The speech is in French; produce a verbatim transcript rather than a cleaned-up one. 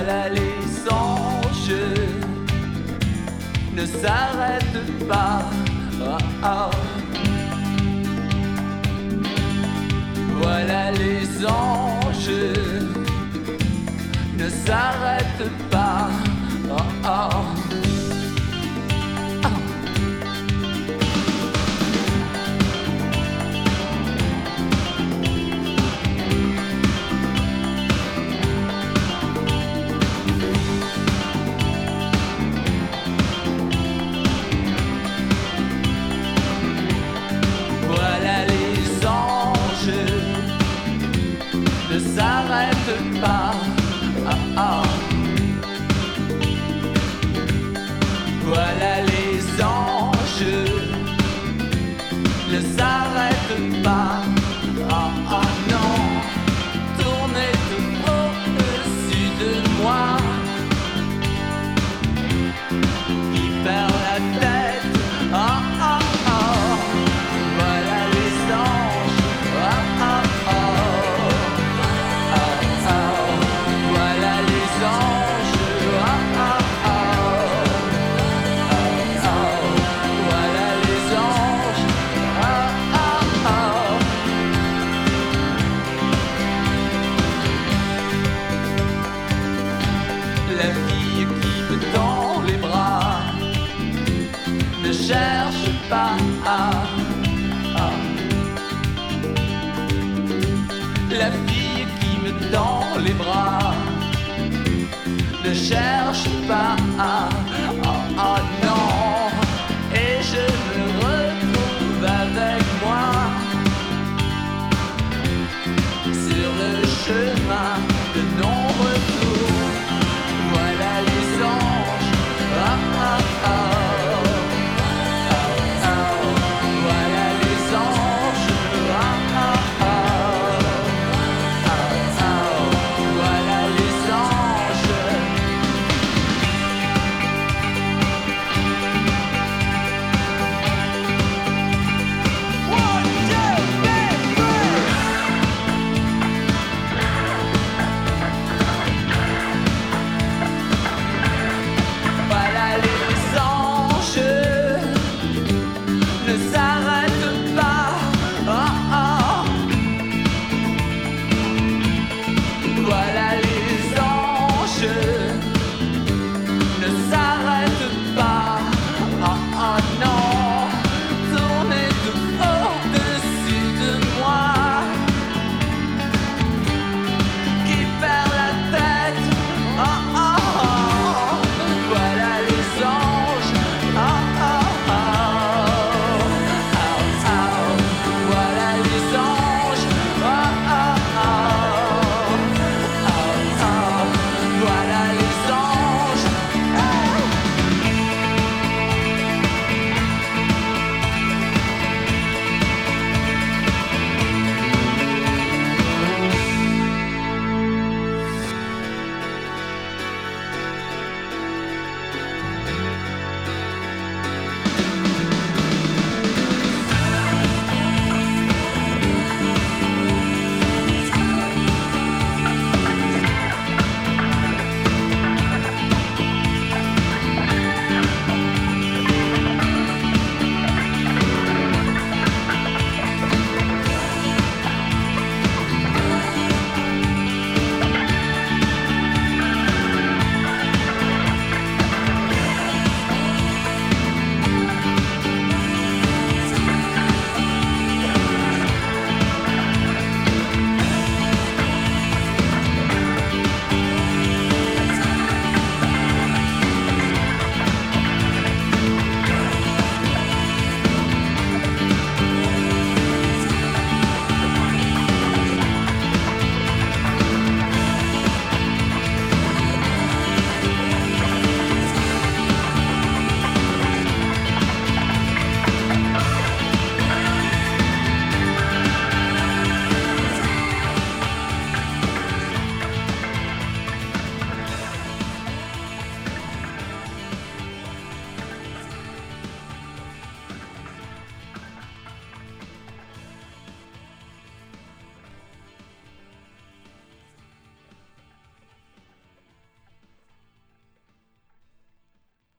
Voilà les anges ne s'arrêtent pas. Oh, oh. Voilà les anges ne s'arrêtent pas. Oh, oh. Ne s'arrête pas. Ah, ah. Voilà les anges ne s'arrêtent pas. Ah, ah, non. Tournez tout au-dessus de moi qui perd la tête. Ah, ah, ah. Voilà les anges. Ah, ah, ah. La fille qui me tend les bras ne cherche pas à, à. La fille qui me tend les bras ne cherche pas à, à, à.